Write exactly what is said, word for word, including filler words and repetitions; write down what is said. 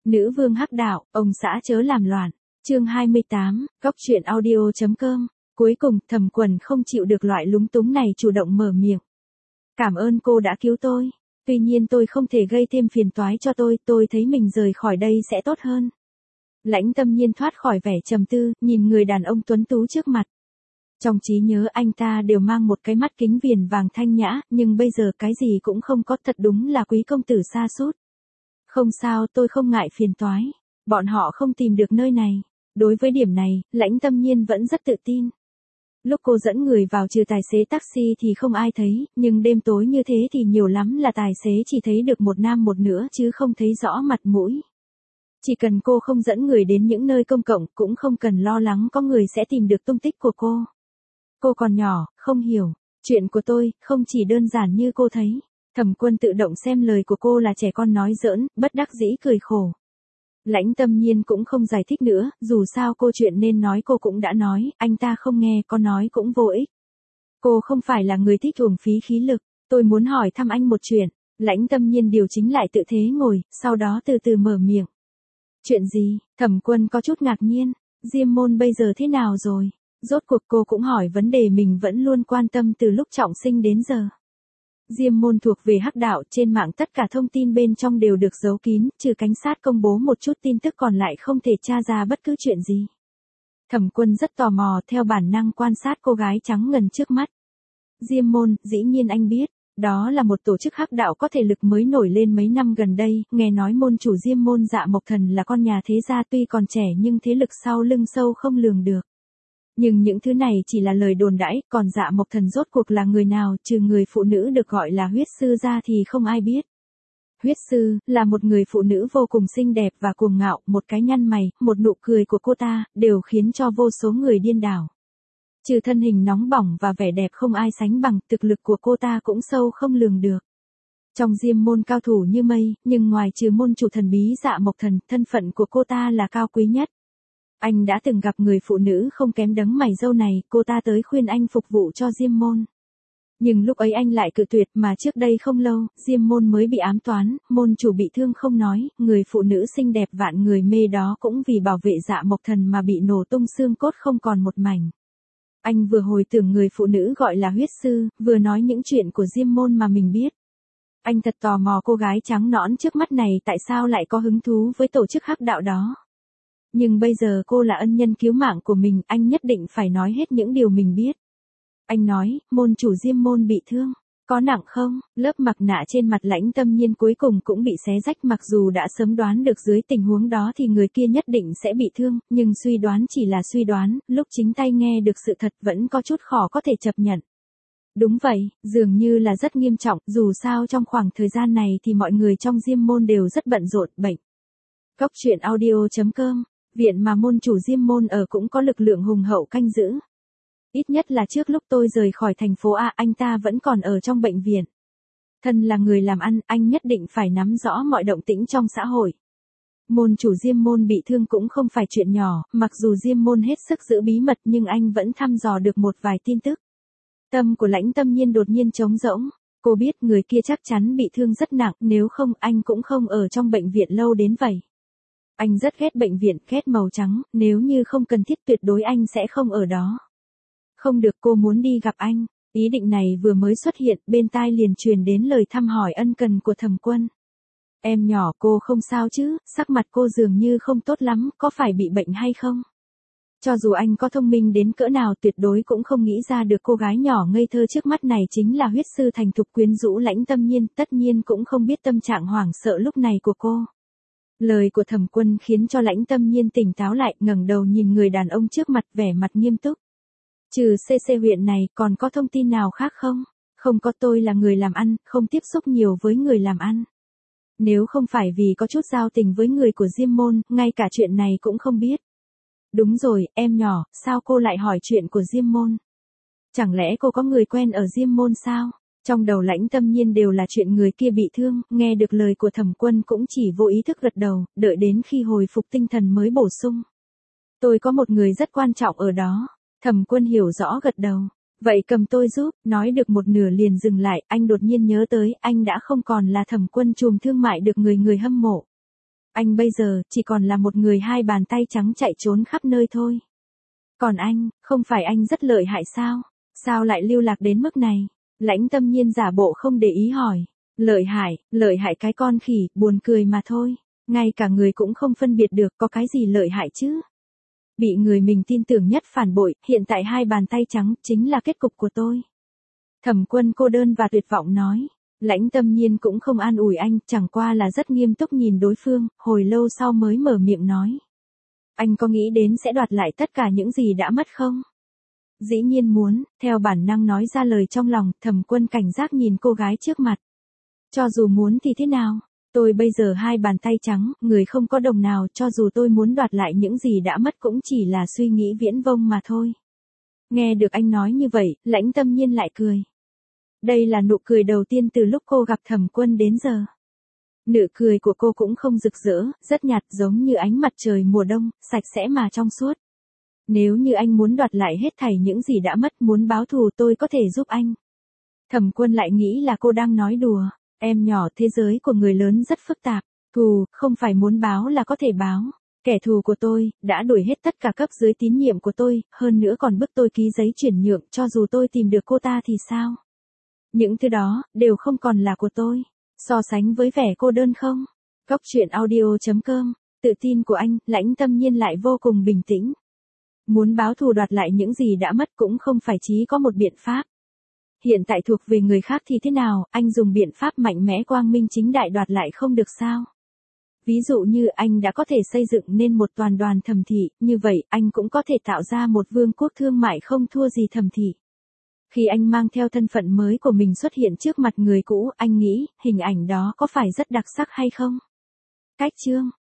Nữ vương hắc đạo, ông xã chớ làm loạn. Chương hai mươi tám, góc truyện audio chấm com. Cuối cùng, Thẩm Quần không chịu được loại lúng túng này chủ động mở miệng. Cảm ơn cô đã cứu tôi. Tuy nhiên tôi không thể gây thêm phiền toái cho tôi, tôi thấy mình rời khỏi đây sẽ tốt hơn. Lãnh Tâm Nhiên thoát khỏi vẻ trầm tư, nhìn người đàn ông tuấn tú trước mặt. Trong trí nhớ anh ta đều mang một cái mắt kính viền vàng thanh nhã, nhưng bây giờ cái gì cũng không có, thật đúng là quý công tử xa sút. Không sao, tôi không ngại phiền toái. Bọn họ không tìm được nơi này. Đối với điểm này, Lãnh Tâm Nhiên vẫn rất tự tin. Lúc cô dẫn người vào trừ tài xế taxi thì không ai thấy, nhưng đêm tối như thế thì nhiều lắm là tài xế chỉ thấy được một nam một nữ chứ không thấy rõ mặt mũi. Chỉ cần cô không dẫn người đến những nơi công cộng cũng không cần lo lắng có người sẽ tìm được tung tích của cô. Cô còn nhỏ, không hiểu. Chuyện của tôi không chỉ đơn giản như cô thấy. Thẩm Quân tự động xem lời của cô là trẻ con nói giỡn, bất đắc dĩ cười khổ. Lãnh Tâm Nhiên cũng không giải thích nữa, dù sao cô chuyện nên nói cô cũng đã nói, anh ta không nghe, có nói cũng vô ích. Cô không phải là người thích uổng phí khí lực, tôi muốn hỏi thăm anh một chuyện. Lãnh Tâm Nhiên điều chỉnh lại tự thế ngồi, sau đó từ từ mở miệng. Chuyện gì? Thẩm Quân có chút ngạc nhiên, Diêm Môn bây giờ thế nào rồi? Rốt cuộc cô cũng hỏi vấn đề mình vẫn luôn quan tâm từ lúc trọng sinh đến giờ. Diêm Môn thuộc về hắc đạo, trên mạng tất cả thông tin bên trong đều được giấu kín, trừ cảnh sát công bố một chút tin tức còn lại không thể tra ra bất cứ chuyện gì. Thẩm Quân rất tò mò, theo bản năng quan sát cô gái trắng ngần trước mắt. Diêm Môn, dĩ nhiên anh biết, đó là một tổ chức hắc đạo có thể lực mới nổi lên mấy năm gần đây, nghe nói môn chủ Diêm Môn Dạ Mộc Thần là con nhà thế gia tuy còn trẻ nhưng thế lực sau lưng sâu không lường được. Nhưng những thứ này chỉ là lời đồn đãi, còn Dạ Mộc Thần rốt cuộc là người nào, trừ người phụ nữ được gọi là huyết sư ra thì không ai biết. Huyết sư, là một người phụ nữ vô cùng xinh đẹp và cuồng ngạo, một cái nhăn mày, một nụ cười của cô ta, đều khiến cho vô số người điên đảo. Trừ thân hình nóng bỏng và vẻ đẹp không ai sánh bằng, thực lực của cô ta cũng sâu không lường được. Trong Diêm Môn cao thủ như mây, nhưng ngoài trừ môn chủ thần bí Dạ Mộc Thần, thân phận của cô ta là cao quý nhất. Anh đã từng gặp người phụ nữ không kém đấng mày râu này, cô ta tới khuyên anh phục vụ cho Diêm Môn. Nhưng lúc ấy anh lại cự tuyệt, mà trước đây không lâu, Diêm Môn mới bị ám toán, môn chủ bị thương không nói, người phụ nữ xinh đẹp vạn người mê đó cũng vì bảo vệ Dạ Mộc Thần mà bị nổ tung xương cốt không còn một mảnh. Anh vừa hồi tưởng người phụ nữ gọi là huyết sư, vừa nói những chuyện của Diêm Môn mà mình biết. Anh thật tò mò cô gái trắng nõn trước mắt này tại sao lại có hứng thú với tổ chức hắc đạo đó. Nhưng bây giờ cô là ân nhân cứu mạng của mình, anh nhất định phải nói hết những điều mình biết. Anh nói, môn chủ Diêm Môn bị thương, có nặng không? Lớp mặt nạ trên mặt Lãnh Tâm Nhiên cuối cùng cũng bị xé rách, mặc dù đã sớm đoán được dưới tình huống đó thì người kia nhất định sẽ bị thương, nhưng suy đoán chỉ là suy đoán, lúc chính tay nghe được sự thật vẫn có chút khó có thể chấp nhận. Đúng vậy, dường như là rất nghiêm trọng, dù sao trong khoảng thời gian này thì mọi người trong Diêm Môn đều rất bận rộn, bệnh. Góc truyện audio chấm com. Viện mà môn chủ Diêm Môn ở cũng có lực lượng hùng hậu canh giữ. Ít nhất là trước lúc tôi rời khỏi thành phố A, anh ta vẫn còn ở trong bệnh viện. Thân là người làm ăn, anh nhất định phải nắm rõ mọi động tĩnh trong xã hội. Môn chủ Diêm Môn bị thương cũng không phải chuyện nhỏ, mặc dù Diêm Môn hết sức giữ bí mật nhưng anh vẫn thăm dò được một vài tin tức. Tâm của Lãnh Tâm Nhiên đột nhiên trống rỗng. Cô biết người kia chắc chắn bị thương rất nặng, nếu không anh cũng không ở trong bệnh viện lâu đến vậy. Anh rất ghét bệnh viện, ghét màu trắng, nếu như không cần thiết tuyệt đối anh sẽ không ở đó. Không được, cô muốn đi gặp anh. Ý định này vừa mới xuất hiện, bên tai liền truyền đến lời thăm hỏi ân cần của Thẩm Quân. Em nhỏ, cô không sao chứ, sắc mặt cô dường như không tốt lắm, có phải bị bệnh hay không? Cho dù anh có thông minh đến cỡ nào tuyệt đối cũng không nghĩ ra được cô gái nhỏ ngây thơ trước mắt này chính là huyết sư thành thục quyến rũ Lãnh Tâm Nhiên, tất nhiên cũng không biết tâm trạng hoảng sợ lúc này của cô. Lời của Thẩm Quân khiến cho Lãnh Tâm Nhiên tỉnh táo lại, ngẩng đầu nhìn người đàn ông trước mặt vẻ mặt nghiêm túc. Trừ xê xê huyện này, còn có thông tin nào khác không? Không có, tôi là người làm ăn, không tiếp xúc nhiều với người làm ăn. Nếu không phải vì có chút giao tình với người của Diêm Môn, ngay cả chuyện này cũng không biết. Đúng rồi, em nhỏ, sao cô lại hỏi chuyện của Diêm Môn? Chẳng lẽ cô có người quen ở Diêm Môn sao? Trong đầu Lãnh Tâm Nhiên đều là chuyện người kia bị thương, nghe được lời của Thẩm Quân cũng chỉ vô ý thức gật đầu, đợi đến khi hồi phục tinh thần mới bổ sung. Tôi có một người rất quan trọng ở đó. Thẩm Quân hiểu rõ gật đầu. Vậy cầm tôi giúp, nói được một nửa liền dừng lại, anh đột nhiên nhớ tới, anh đã không còn là Thẩm Quân trùm thương mại được người người hâm mộ. Anh bây giờ chỉ còn là một người hai bàn tay trắng chạy trốn khắp nơi thôi. Còn anh, không phải anh rất lợi hại sao? Sao lại lưu lạc đến mức này? Lãnh Tâm Nhiên giả bộ không để ý hỏi. Lợi hại, lợi hại cái con khỉ, buồn cười mà thôi. Ngay cả người cũng không phân biệt được có cái gì lợi hại chứ. Bị người mình tin tưởng nhất phản bội, hiện tại hai bàn tay trắng chính là kết cục của tôi. Thẩm Quân cô đơn và tuyệt vọng nói. Lãnh Tâm Nhiên cũng không an ủi anh, chẳng qua là rất nghiêm túc nhìn đối phương, hồi lâu sau mới mở miệng nói. Anh có nghĩ đến sẽ đoạt lại tất cả những gì đã mất không? Dĩ nhiên muốn, theo bản năng nói ra lời trong lòng, Thẩm Quân cảnh giác nhìn cô gái trước mặt. Cho dù muốn thì thế nào? Tôi bây giờ hai bàn tay trắng, người không có đồng nào, cho dù tôi muốn đoạt lại những gì đã mất cũng chỉ là suy nghĩ viễn vông mà thôi. Nghe được anh nói như vậy, Lãnh Tâm Nhiên lại cười. Đây là nụ cười đầu tiên từ lúc cô gặp Thẩm Quân đến giờ. Nụ cười của cô cũng không rực rỡ, rất nhạt giống như ánh mặt trời mùa đông, sạch sẽ mà trong suốt. Nếu như anh muốn đoạt lại hết thảy những gì đã mất, muốn báo thù, tôi có thể giúp anh. Thẩm Quân lại nghĩ là cô đang nói đùa. Em nhỏ, thế giới của người lớn rất phức tạp. Thù, không phải muốn báo là có thể báo. Kẻ thù của tôi, đã đuổi hết tất cả cấp dưới tín nhiệm của tôi, hơn nữa còn bức tôi ký giấy chuyển nhượng, cho dù tôi tìm được cô ta thì sao? Những thứ đó, đều không còn là của tôi. So sánh với vẻ cô đơn không? Góc truyện audio chấm com, tự tin của anh, Lãnh Tâm Nhiên lại vô cùng bình tĩnh. Muốn báo thù đoạt lại những gì đã mất cũng không phải chỉ có một biện pháp. Hiện tại thuộc về người khác thì thế nào, anh dùng biện pháp mạnh mẽ quang minh chính đại đoạt lại không được sao? Ví dụ như anh đã có thể xây dựng nên một toàn đoàn Thẩm thị, như vậy anh cũng có thể tạo ra một vương quốc thương mại không thua gì Thẩm thị. Khi anh mang theo thân phận mới của mình xuất hiện trước mặt người cũ, anh nghĩ, hình ảnh đó có phải rất đặc sắc hay không? Cách chương